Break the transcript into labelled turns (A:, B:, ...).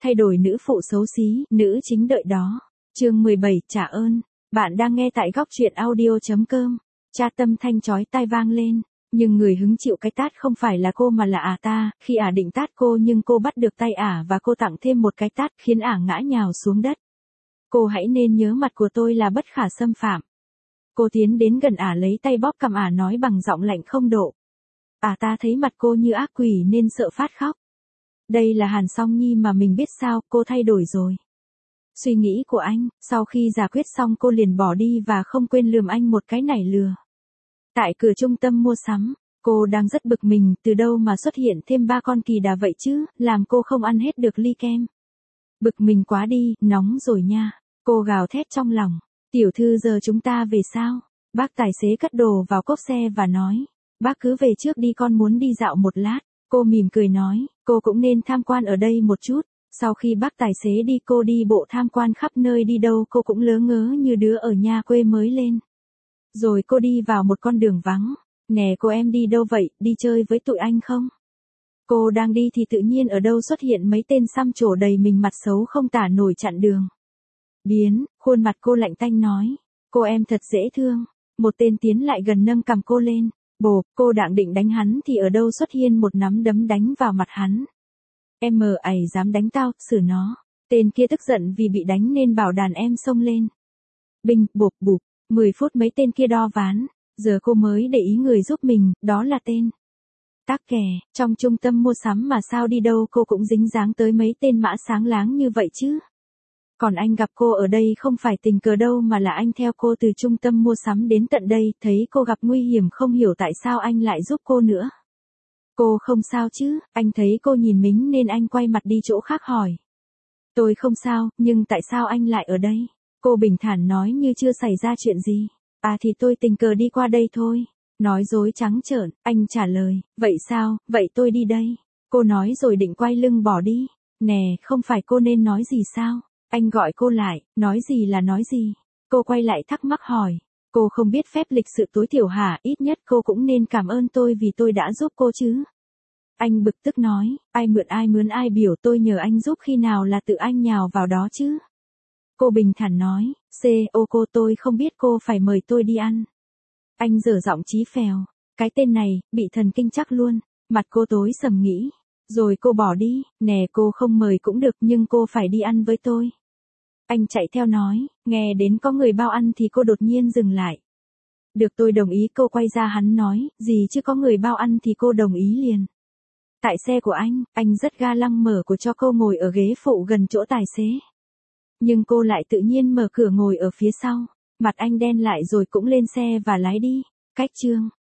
A: Thay đổi nữ phụ xấu xí, nữ chính đợi đó. Chương 17, trả ơn. Bạn đang nghe tại góc truyện audio.com. Cha tâm thanh chói tai vang lên. Nhưng người hứng chịu cái tát không phải là cô mà là ta, khi định tát cô nhưng cô bắt được tay và cô tặng thêm một cái tát khiến ngã nhào xuống đất. Cô hãy nên nhớ mặt của tôi là bất khả xâm phạm. Cô tiến đến gần lấy tay bóp cằm nói bằng giọng lạnh không độ. Ta thấy mặt cô như ác quỷ nên sợ phát khóc. Đây là Hàn Song Nhi mà mình biết sao, cô thay đổi rồi. Suy nghĩ của anh, sau khi giải quyết xong cô liền bỏ đi và không quên lườm anh một cái nảy lừa. Tại cửa trung tâm mua sắm, cô đang rất bực mình, từ đâu mà xuất hiện thêm 3 con kỳ đà vậy chứ, làm cô không ăn hết được ly kem. Bực mình quá đi, nóng rồi nha. Cô gào thét trong lòng. Tiểu thư giờ chúng ta về sao? Bác tài xế cất đồ vào cốp xe và nói. Bác cứ về trước đi, con muốn đi dạo một lát. Cô mỉm cười nói, cô cũng nên tham quan ở đây một chút. Sau khi bác tài xế đi cô đi bộ tham quan khắp nơi, đi đâu cô cũng lớ ngớ như đứa ở nhà quê mới lên. Rồi cô đi vào một con đường vắng. Nè cô, em đi đâu vậy, đi chơi với tụi anh không? Cô đang đi thì tự nhiên ở đâu xuất hiện mấy tên xăm trổ đầy mình, mặt xấu không tả nổi chặn đường. Biến, khuôn mặt cô lạnh tanh nói. Cô em thật dễ thương. Một tên tiến lại gần nâng cằm cô lên. Bộp, cô đang định đánh hắn thì ở đâu xuất hiện một nắm đấm đánh vào mặt hắn. Em dám đánh tao, xử nó. Tên kia tức giận vì bị đánh nên bảo đàn em xông lên. Binh, bộp bụp, 10 phút mấy tên kia đo ván. Giờ cô mới để ý người giúp mình, đó là tên Tắc Kè. Trong trung tâm mua sắm mà sao đi đâu cô cũng dính dáng tới mấy tên mã sáng láng như vậy chứ. Còn anh gặp cô ở đây không phải tình cờ đâu mà là anh theo cô từ trung tâm mua sắm đến tận đây, thấy cô gặp nguy hiểm không hiểu tại sao anh lại giúp cô nữa. Cô không sao chứ? Anh thấy cô nhìn mình nên anh quay mặt đi chỗ khác hỏi. Tôi không sao, nhưng tại sao anh lại ở đây? Cô bình thản nói như chưa xảy ra chuyện gì. Thì tôi tình cờ đi qua đây thôi. Nói dối trắng trợn, anh trả lời, vậy sao, vậy tôi đi đây. Cô nói rồi định quay lưng bỏ đi. Nè, không phải cô nên nói gì sao? Anh gọi cô lại, nói gì là nói gì? Cô quay lại thắc mắc hỏi. Cô không biết phép lịch sự tối thiểu hả? Ít nhất cô cũng nên cảm ơn tôi vì tôi đã giúp cô chứ. Anh bực tức nói, ai mướn ai biểu tôi nhờ anh giúp khi nào là tự anh nhào vào đó chứ. Cô bình thản nói, cô tôi không biết cô phải mời tôi đi ăn. Anh dở giọng chí phèo, cái tên này, bị thần kinh chắc luôn, mặt cô tối sầm nghĩ. Rồi cô bỏ đi, nè cô không mời cũng được nhưng cô phải đi ăn với tôi. Anh chạy theo nói, nghe đến có người bao ăn thì cô đột nhiên dừng lại. Được tôi đồng ý, cô quay ra hắn nói, gì chứ có người bao ăn thì cô đồng ý liền. Tại xe của anh rất ga lăng mở của cho cô ngồi ở ghế phụ gần chỗ tài xế. Nhưng cô lại tự nhiên mở cửa ngồi ở phía sau, mặt anh đen lại rồi cũng lên xe và lái đi. Cách chương